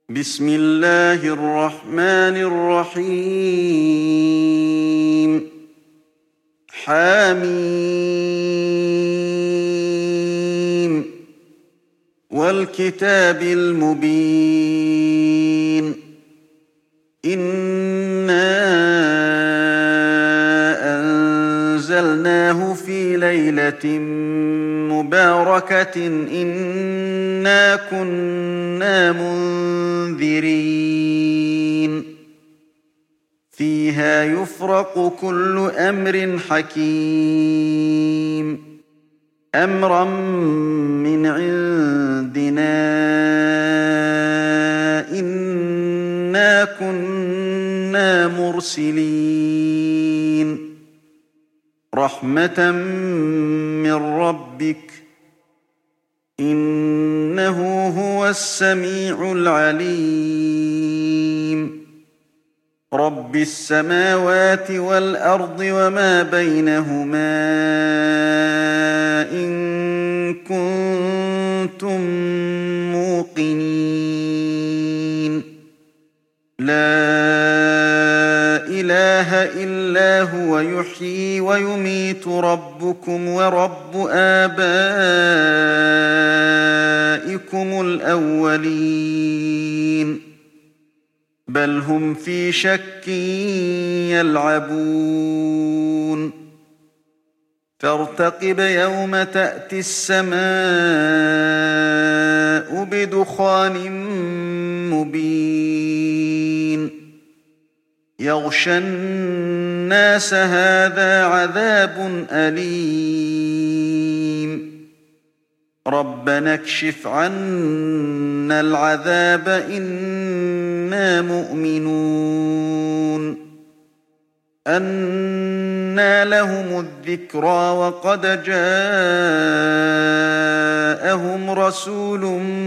بسم الله الرحمن الرحيم حم والكتاب المبين إنا أنزلناه في ليلة مباركة إنا كنا منذرين فيها يفرق كل أمر حكيم أمرا من عندنا إنا كنا مرسلين رحمة من ربك إنه هو السميع العليم رب السماوات والأرض وما بينهما إن كنتم موقنين لا إله إلا هو يحيي ويميت ربكم ورب آبائكم الأولين بل هم في شك يلعبون فارتقب يوم تأتي السماء بدخان مبين يغشى الناس هذا عذاب أليم ربنا اكشف عنا العذاب إنا مؤمنون أنى لهم الذكرى وقد جاءهم رسول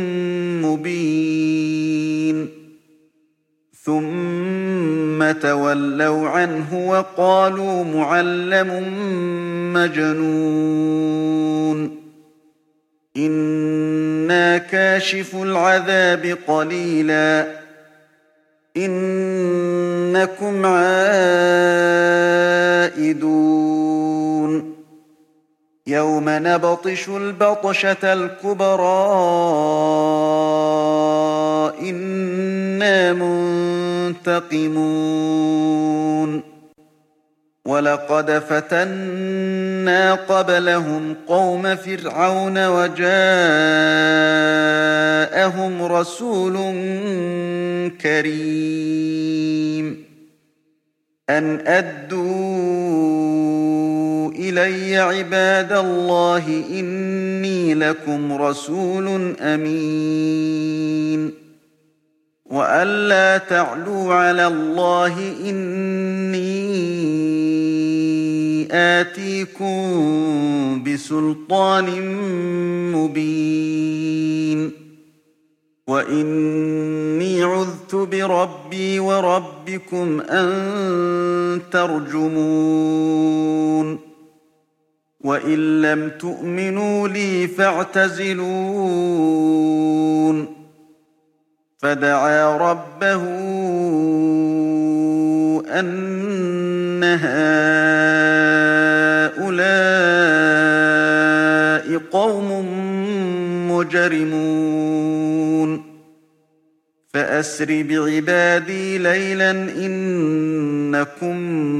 مبين ثم تولوا عنه وقالوا معلم مجنون إنا كاشف العذاب قليلا إنكم عائدون يوم نبطش البطشة الكبرى إنا منتقمون ولقد فتنا قبلهم قوم فرعون وجاءهم رسول كريم أن أدوا إلي عباد الله إني لكم رسول أمين وأن لا تعلوا على الله إني آتيكم بسلطان مبين وإني عذت بربي وربكم أن ترجمون وإن لم تؤمنوا لي فاعتزلون فدعا ربه أن هؤلاء قوم مجرمون فأسر بعبادي ليلا إنكم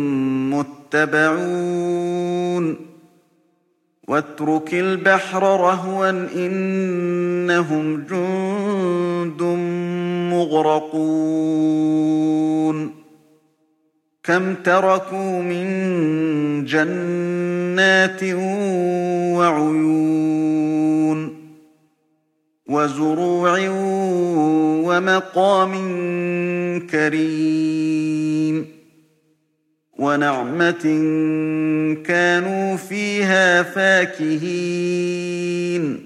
متبعون واترك البحر رهوا إنهم جند مغرقون كم تركوا من جنات وعيون وزروع ومقام كريم ونعمة كانوا فيها فاكهين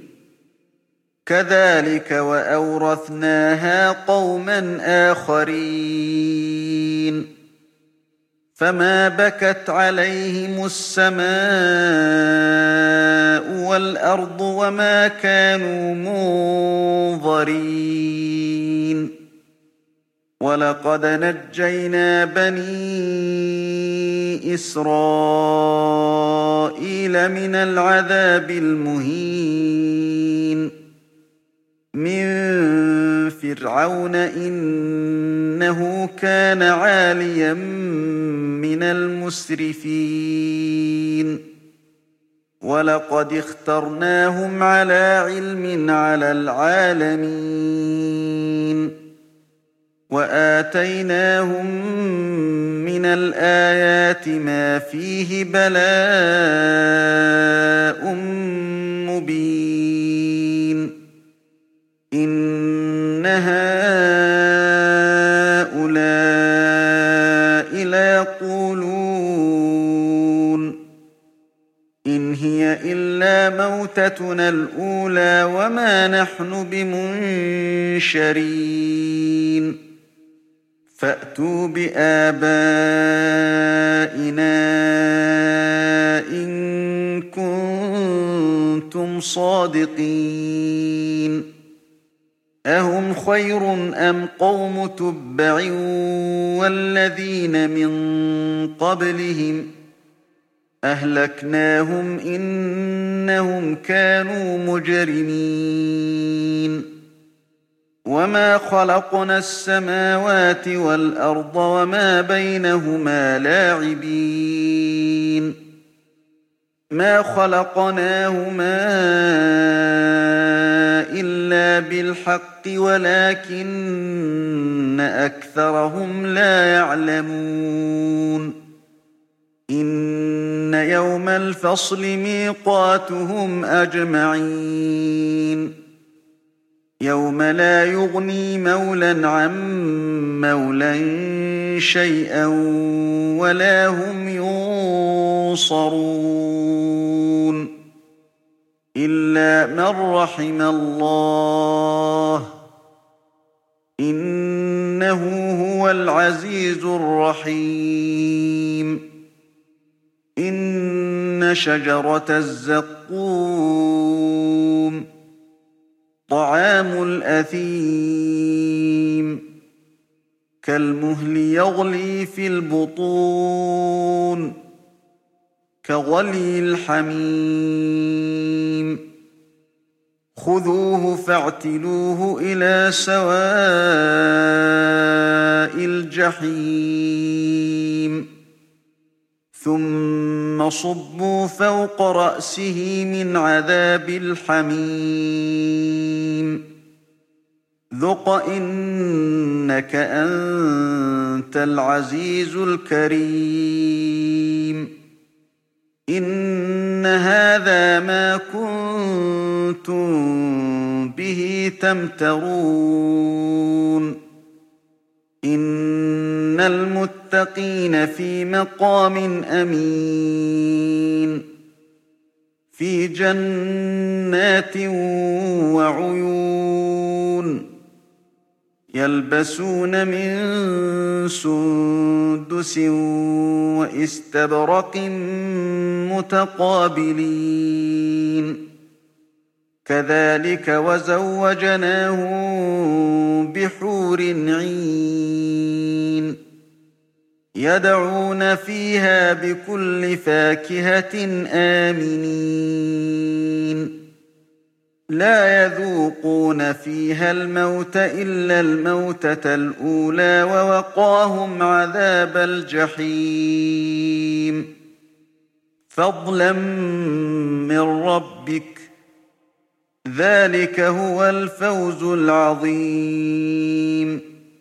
كذلك وأورثناها قوما آخرين فما بكت عليهم السماء والأرض وما كانوا منظرين وَلَقَدْ نَجَّيْنَا بَنِي إِسْرَائِيلَ مِنَ الْعَذَابِ الْمُهِينِ مِنْ فِرْعَوْنَ إِنَّهُ كَانَ عَالِيًا مِنَ الْمُسْرِفِينَ وَلَقَدِ اخْتَرْنَاهُمْ عَلَىٰ عِلْمٍ عَلَى الْعَالَمِينَ وَآتَيْنَاهُم مِّنَ الْآيَاتِ مَا فِيهِ بَلَاءٌ مُّبِينٌ إِنَّ هَٰؤُلَاءِ لَيَقُولُونَ إِنْ هِيَ إِلَّا مَوْتَتُنَا الْأُولَىٰ وَمَا نَحْنُ بِمُنشَرِينَ فَأْتُوا بِآبَائِنَا إِن كُنتُمْ صَادِقِينَ أَهُمْ خَيْرٌ أَمْ قَوْمُ تُبَّعٍ وَالَّذِينَ مِن قَبْلِهِمْ ۚ أَهْلَكْنَاهُمْ إِنَّهُمْ كَانُوا مُجْرِمِينَ وَمَا خَلَقْنَا السَّمَاوَاتِ وَالْأَرْضَ وَمَا بَيْنَهُمَا لَاعِبِينَ مَا خَلَقْنَاهُمَا إِلَّا بِالْحَقِّ وَلَٰكِنَّ أَكْثَرَهُمْ لَا يَعْلَمُونَ إِنَّ يَوْمَ الْفَصْلِ مِيقَاتُهُمْ أَجْمَعِينَ يَوْمَ لَا يُغْنِي مَوْلًى عَن مَّوْلًى شَيْئًا وَلَا هُمْ يُنصَرُونَ إِلَّا مَن رَّحِمَ اللَّهُ ۚ إِنَّهُ هُوَ الْعَزِيزُ الرَّحِيمُ إِنَّ شَجَرَتَ الزَّقُّومِ طَعَامُ الْأَثِيمِ كَالْمُهْلِ يَغْلِي فِي الْبُطُونِ كَغَلْيِ الْحَمِيمِ خُذُوهُ فَاعْتِلُوهُ إِلَىٰ سَوَاءِ الْجَحِيمِ ثُمَّ صُبُّوا فَوْقَ رَأْسِهِ مِنْ عَذَابِ الْحَمِيمِ ذُقْ إِنَّكَ أَنتَ الْعَزِيزُ الْكَرِيمُ إِنَّ هَٰذَا مَا كُنتُم بِهِ تَمْتَرُونَ إِنَّ الْمُتَّقِينَ فِي مَقَامٍ أَمِينٍ فِي جَنَّاتٍ وَعُيُونٍ يَلْبَسُونَ مِن سُندُسٍ وَإِسْتَبْرَقٍ مُّتَقَابِلِينَ كَذَٰلِكَ وَزَوَّجْنَاهُم بِحُورٍ عِينٍ يَدْعُونَ فِيهَا بِكُلِّ فَاكِهَةٍ آمِنِينَ لَا يَذُوقُونَ فِيهَا الْمَوْتَ إِلَّا الْمَوْتَةَ الْأُولَىٰ وَوَقَاهُمْ عَذَابَ الْجَحِيمِ فَضْلًا مِّن رَّبِّكَ ۚ ذَٰلِكَ هُوَ الْفَوْزُ الْعَظِيمُ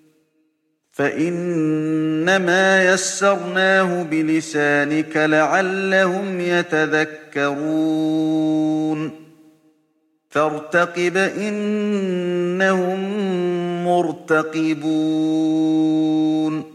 فَإِنَّمَا يَسَّرْنَاهُ بِلِسَانِكَ لَعَلَّهُمْ يَتَذَكَّرُونَ فَارْتَقِبْ إِنَّهُم مُّرْتَقِبُونَ